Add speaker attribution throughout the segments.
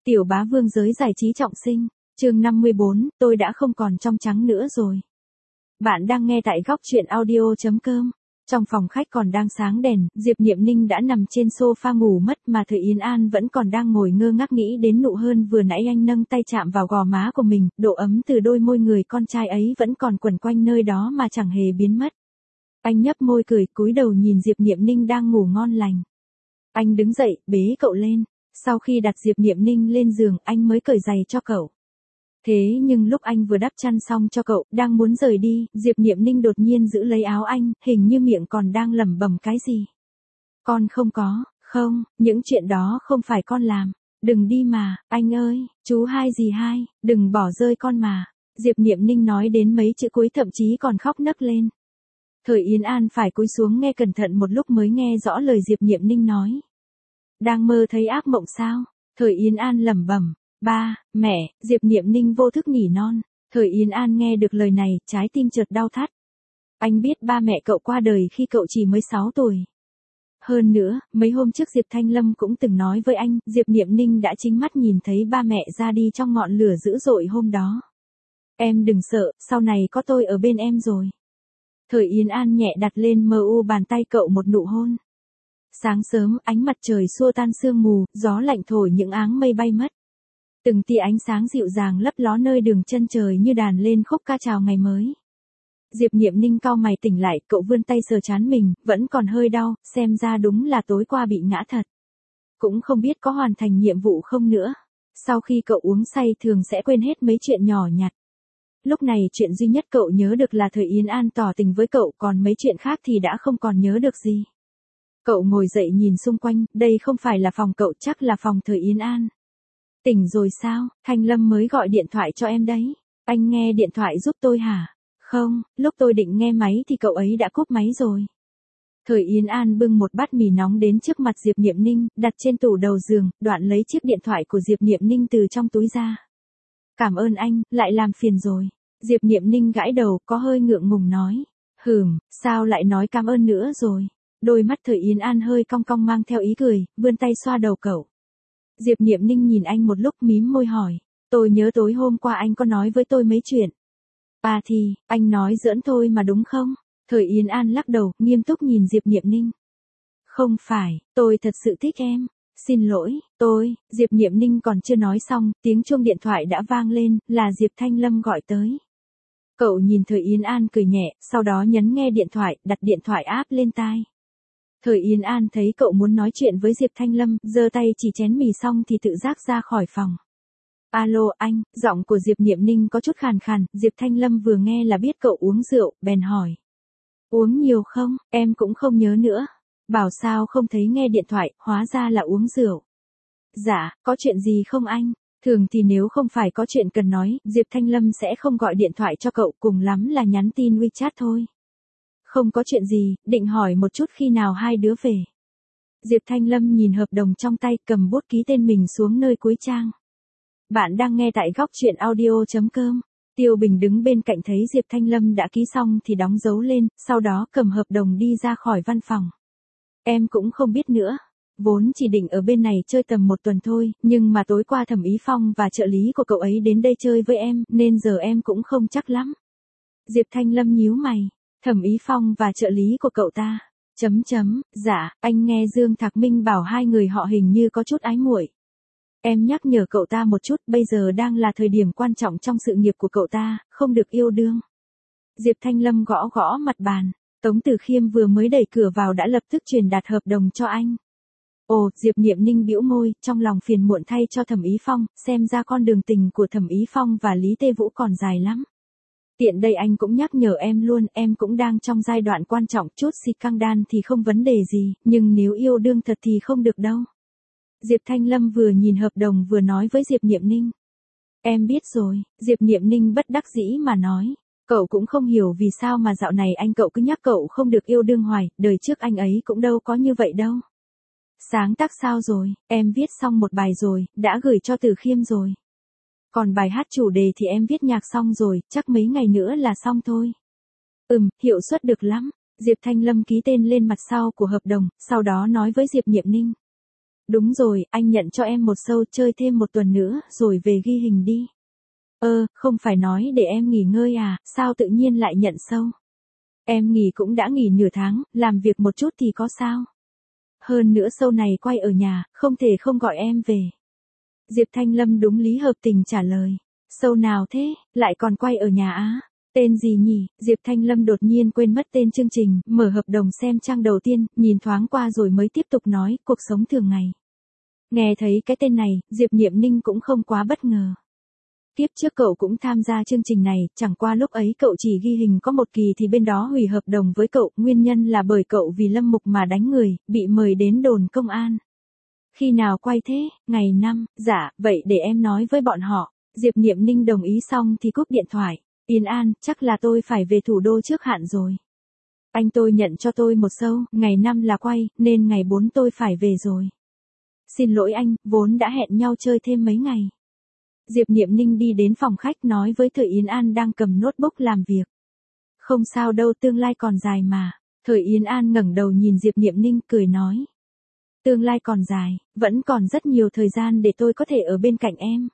Speaker 1: Tiểu bá vương giới giải trí trọng sinh, chương 54, tôi đã không còn trong trắng nữa rồi. Bạn đang nghe tại góc truyện audio.com. Trong phòng khách còn đang sáng đèn, Diệp Niệm Ninh đã nằm trên sofa ngủ mất mà Thời Yến An vẫn còn đang ngồi ngơ ngác nghĩ đến nụ hôn vừa nãy anh nâng tay chạm vào gò má của mình, độ ấm từ đôi môi người con trai ấy vẫn còn quẩn quanh nơi đó mà chẳng hề biến mất. Anh nhấp môi cười, cúi đầu nhìn Diệp Niệm Ninh đang ngủ ngon lành. Anh đứng dậy, bế cậu lên. Sau khi đặt Diệp Niệm Ninh lên giường, anh mới cởi giày cho cậu. Thế nhưng lúc anh vừa đắp chăn xong cho cậu, đang muốn rời đi, Diệp Niệm Ninh đột nhiên giữ lấy áo anh, hình như miệng còn đang lẩm bẩm cái gì. Con không có, không, những chuyện đó không phải con làm. Đừng đi mà, anh ơi, chú hai gì hai, đừng bỏ rơi con mà. Diệp Niệm Ninh nói đến mấy chữ cuối thậm chí còn khóc nấc lên. Thời Yến An phải cúi xuống nghe cẩn thận một lúc mới nghe rõ lời Diệp Niệm Ninh nói. Đang mơ thấy ác mộng sao? Thời Yến An lẩm bẩm. Ba, mẹ, Diệp Niệm Ninh vô thức nỉ non. Thời Yến An nghe được lời này, trái tim chợt đau thắt. Anh biết ba mẹ cậu qua đời khi cậu chỉ mới 6 tuổi. Hơn nữa, mấy hôm trước Diệp Thanh Lâm cũng từng nói với anh, Diệp Niệm Ninh đã chính mắt nhìn thấy ba mẹ ra đi trong ngọn lửa dữ dội hôm đó. Em đừng sợ, sau này có tôi ở bên em rồi. Thời Yến An nhẹ đặt lên mờ u bàn tay cậu một nụ hôn. Sáng sớm, ánh mặt trời xua tan sương mù, gió lạnh thổi những áng mây bay mất. Từng tia ánh sáng dịu dàng lấp ló nơi đường chân trời như đàn lên khúc ca chào ngày mới. Diệp Niệm Ninh cau mày tỉnh lại, cậu vươn tay sờ trán mình, vẫn còn hơi đau, xem ra đúng là tối qua bị ngã thật. Cũng không biết có hoàn thành nhiệm vụ không nữa. Sau khi cậu uống say thường sẽ quên hết mấy chuyện nhỏ nhặt. Lúc này chuyện duy nhất cậu nhớ được là Thời Yến An tỏ tình với cậu, còn mấy chuyện khác thì đã không còn nhớ được gì. Cậu ngồi dậy nhìn xung quanh, đây không phải là phòng cậu, chắc là phòng Thời Yến An. Tỉnh rồi sao, Thanh Lâm mới gọi điện thoại cho em đấy. Anh nghe điện thoại giúp tôi hả? Không, lúc tôi định nghe máy thì cậu ấy đã cúp máy rồi. Thời Yến An bưng một bát mì nóng đến trước mặt Diệp Niệm Ninh, đặt trên tủ đầu giường, đoạn lấy chiếc điện thoại của Diệp Niệm Ninh từ trong túi ra. Cảm ơn anh, lại làm phiền rồi. Diệp Niệm Ninh gãi đầu, có hơi ngượng ngùng nói. Sao lại nói cảm ơn nữa rồi? Đôi mắt Thời Yến An hơi cong cong mang theo ý cười, vươn tay xoa đầu cậu. Diệp Niệm Ninh nhìn anh một lúc mím môi hỏi. Tôi nhớ tối hôm qua anh có nói với tôi mấy chuyện. À thì, anh nói giỡn thôi mà đúng không? Thời Yến An lắc đầu, nghiêm túc nhìn Diệp Niệm Ninh. Không phải, tôi thật sự thích em. Xin lỗi, Diệp Niệm Ninh còn chưa nói xong, tiếng chuông điện thoại đã vang lên, là Diệp Thanh Lâm gọi tới. Cậu nhìn Thời Yến An cười nhẹ, sau đó nhấn nghe điện thoại, đặt điện thoại áp lên tai. Thời Yến An thấy cậu muốn nói chuyện với Diệp Thanh Lâm, giơ tay chỉ chén mì xong thì tự giác ra khỏi phòng. Alo anh, giọng của Diệp Niệm Ninh có chút khàn khàn, Diệp Thanh Lâm vừa nghe là biết cậu uống rượu, bèn hỏi. Uống nhiều không, em cũng không nhớ nữa. Bảo sao không thấy nghe điện thoại, hóa ra là uống rượu. Dạ, có chuyện gì không anh? Thường thì nếu không phải có chuyện cần nói, Diệp Thanh Lâm sẽ không gọi điện thoại cho cậu, cùng lắm là nhắn tin WeChat thôi. Không có chuyện gì, định hỏi một chút khi nào hai đứa về. Diệp Thanh Lâm nhìn hợp đồng trong tay, cầm bút ký tên mình xuống nơi cuối trang. Bạn đang nghe tại góc truyện audio.com. Tiêu Bình đứng bên cạnh thấy Diệp Thanh Lâm đã ký xong thì đóng dấu lên, sau đó cầm hợp đồng đi ra khỏi văn phòng. Em cũng không biết nữa. Vốn chỉ định ở bên này chơi tầm 1 tuần thôi, nhưng mà tối qua Thẩm Ý Phong và trợ lý của cậu ấy đến đây chơi với em, nên giờ em cũng không chắc lắm. Diệp Thanh Lâm nhíu mày. Thẩm Ý Phong và trợ lý của cậu ta. Dạ, anh nghe Dương Thạc Minh bảo hai người họ hình như có chút ái muội. Em nhắc nhở cậu ta một chút, bây giờ đang là thời điểm quan trọng trong sự nghiệp của cậu ta, không được yêu đương. Diệp Thanh Lâm gõ gõ mặt bàn. Tống Từ Khiêm vừa mới đẩy cửa vào đã lập tức truyền đạt hợp đồng cho anh. Ồ, Diệp Niệm Ninh bĩu môi, trong lòng phiền muộn thay cho Thẩm Ý Phong, xem ra con đường tình của Thẩm Ý Phong và Lý Tê Vũ còn dài lắm. Tiện đây anh cũng nhắc nhở em luôn, em cũng đang trong giai đoạn quan trọng, chút xịt căng đan thì không vấn đề gì, nhưng nếu yêu đương thật thì không được đâu. Diệp Thanh Lâm vừa nhìn hợp đồng vừa nói với Diệp Niệm Ninh. Em biết rồi, Diệp Niệm Ninh bất đắc dĩ mà nói. Cậu cũng không hiểu vì sao mà dạo này anh cậu cứ nhắc cậu không được yêu đương hoài, đời trước anh ấy cũng đâu có như vậy đâu. Sáng tác sao rồi, em viết xong một bài rồi, đã gửi cho Từ Khiêm rồi. Còn bài hát chủ đề thì em viết nhạc xong rồi, chắc mấy ngày nữa là xong thôi. Hiệu suất được lắm. Diệp Thanh Lâm ký tên lên mặt sau của hợp đồng, sau đó nói với Diệp Niệm Ninh. Đúng rồi, anh nhận cho em một show chơi thêm một tuần nữa rồi về ghi hình đi. Không phải nói để em nghỉ ngơi à, sao tự nhiên lại nhận show? Em nghỉ cũng đã nghỉ nửa tháng, làm việc một chút thì có sao? Hơn nữa show này quay ở nhà, không thể không gọi em về. Diệp Thanh Lâm đúng lý hợp tình trả lời. Show nào thế, lại còn quay ở nhà á? Tên gì nhỉ? Diệp Thanh Lâm đột nhiên quên mất tên chương trình, mở hợp đồng xem trang đầu tiên, nhìn thoáng qua rồi mới tiếp tục nói, cuộc sống thường ngày. Nghe thấy cái tên này, Diệp Niệm Ninh cũng không quá bất ngờ. Tiếp trước cậu cũng tham gia chương trình này, chẳng qua lúc ấy cậu chỉ ghi hình có một kỳ thì bên đó hủy hợp đồng với cậu, nguyên nhân là bởi cậu vì Lâm Mục mà đánh người, bị mời đến đồn công an. Khi nào quay thế? Ngày 5, dạ, vậy để em nói với bọn họ. Diệp Niệm Ninh đồng ý xong thì cúp điện thoại. Yên An, chắc là tôi phải về thủ đô trước hạn rồi. Anh tôi nhận cho tôi một show, ngày 5 là quay, nên ngày 4 tôi phải về rồi. Xin lỗi anh, vốn đã hẹn nhau chơi thêm mấy ngày. Diệp Niệm Ninh đi đến phòng khách nói với Thời Yến An đang cầm notebook làm việc. Không sao đâu, tương lai còn dài mà. Thời Yến An ngẩng đầu nhìn Diệp Niệm Ninh cười nói. Tương lai còn dài, vẫn còn rất nhiều thời gian để tôi có thể ở bên cạnh em.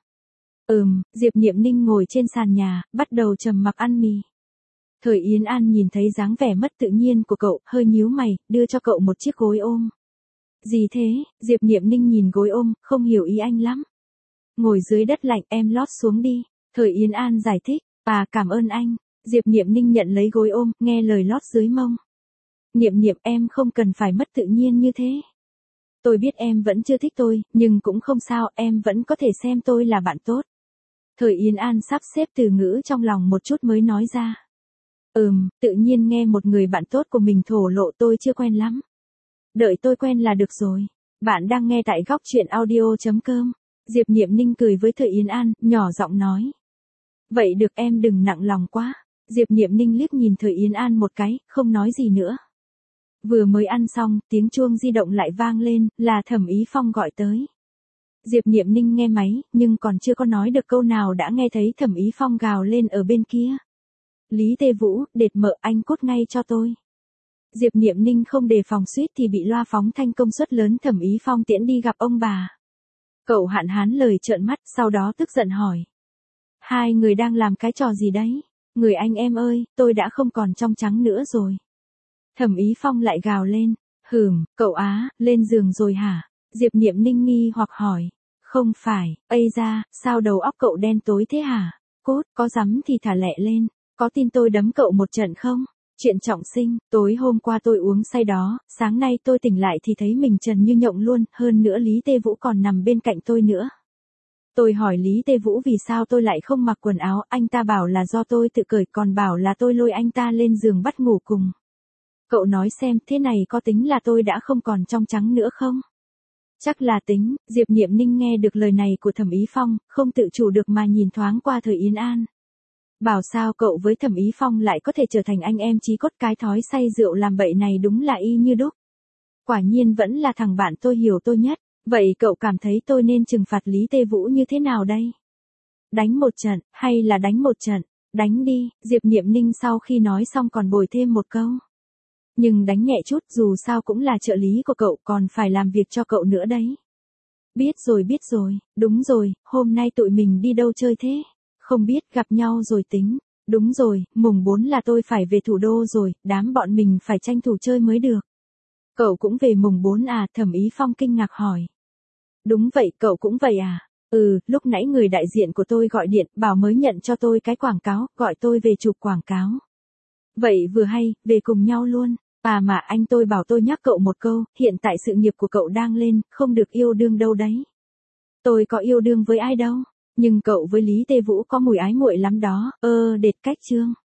Speaker 1: Diệp Niệm Ninh ngồi trên sàn nhà, bắt đầu trầm mặc ăn mì. Thời Yến An nhìn thấy dáng vẻ mất tự nhiên của cậu, hơi nhíu mày, đưa cho cậu một chiếc gối ôm. Gì thế? Diệp Niệm Ninh nhìn gối ôm, không hiểu ý anh lắm. Ngồi dưới đất lạnh, em lót xuống đi. Thời Yến An giải thích, cảm ơn anh. Diệp Niệm Ninh nhận lấy gối ôm, nghe lời lót dưới mông. Niệm Niệm, em không cần phải mất tự nhiên như thế. Tôi biết em vẫn chưa thích tôi, nhưng cũng không sao, em vẫn có thể xem tôi là bạn tốt. Thời Yến An sắp xếp từ ngữ trong lòng một chút mới nói ra. Tự nhiên nghe một người bạn tốt của mình thổ lộ tôi chưa quen lắm. Đợi tôi quen là được rồi. Bạn đang nghe tại góc truyện audio.com. Diệp Niệm Ninh cười với Thời Yến An, nhỏ giọng nói. Vậy được, em đừng nặng lòng quá. Diệp Niệm Ninh liếc nhìn Thời Yến An một cái, không nói gì nữa. Vừa mới ăn xong, tiếng chuông di động lại vang lên, là Thẩm Ý Phong gọi tới. Diệp Niệm Ninh nghe máy, nhưng còn chưa có nói được câu nào đã nghe thấy Thẩm Ý Phong gào lên ở bên kia. Lý Tê Vũ, đệt mợ, anh cút ngay cho tôi. Diệp Niệm Ninh không đề phòng suýt thì bị loa phóng thanh công suất lớn Thẩm Ý Phong tiễn đi gặp ông bà. Cậu hạn hán lời trợn mắt, sau đó tức giận hỏi. Hai người đang làm cái trò gì đấy? Người anh em ơi, tôi đã không còn trong trắng nữa rồi. Thẩm Ý Phong lại gào lên. Cậu á, lên giường rồi hả? Diệp Niệm Ninh nghi hoặc hỏi. Không phải, ây da, sao đầu óc cậu đen tối thế hả? Cốt, có dám thì thả lẹ lên. Có tin tôi đấm cậu một trận không? Chuyện trọng sinh, tối hôm qua tôi uống say đó, sáng nay tôi tỉnh lại thì thấy mình trần như nhộng luôn, hơn nữa Lý Tê Vũ còn nằm bên cạnh tôi nữa. Tôi hỏi Lý Tê Vũ vì sao tôi lại không mặc quần áo, anh ta bảo là do tôi tự cởi, còn bảo là tôi lôi anh ta lên giường bắt ngủ cùng. Cậu nói xem, thế này có tính là tôi đã không còn trong trắng nữa không? Chắc là tính. Diệp Niệm Ninh nghe được lời này của Thẩm Ý Phong, không tự chủ được mà nhìn thoáng qua Thời Yến An. Bảo sao cậu với Thẩm Ý Phong lại có thể trở thành anh em chí cốt, cái thói say rượu làm bậy này đúng là y như đúc. Quả nhiên vẫn là thằng bạn tôi hiểu tôi nhất. Vậy cậu cảm thấy tôi nên trừng phạt Lý Tê Vũ như thế nào đây? Đánh một trận, hay là đánh một trận? Đánh đi. Diệp Niệm Ninh sau khi nói xong còn bồi thêm một câu. Nhưng đánh nhẹ chút, dù sao cũng là trợ lý của cậu, còn phải làm việc cho cậu nữa đấy. Biết rồi, đúng rồi, hôm nay tụi mình đi đâu chơi thế? Không biết, gặp nhau rồi tính. Đúng rồi, mùng 4 là tôi phải về thủ đô rồi, đám bọn mình phải tranh thủ chơi mới được. Cậu cũng về mùng 4 à? Thẩm Ý Phong kinh ngạc hỏi. Đúng vậy, cậu cũng vậy à? Lúc nãy người đại diện của tôi gọi điện, bảo mới nhận cho tôi cái quảng cáo, gọi tôi về chụp quảng cáo. Vậy vừa hay, về cùng nhau luôn. Mà anh tôi bảo tôi nhắc cậu một câu, hiện tại sự nghiệp của cậu đang lên, không được yêu đương đâu đấy. Tôi có yêu đương với ai đâu, nhưng cậu với Lý Tê Vũ có mùi ái muội lắm đó. Đệt cách chương.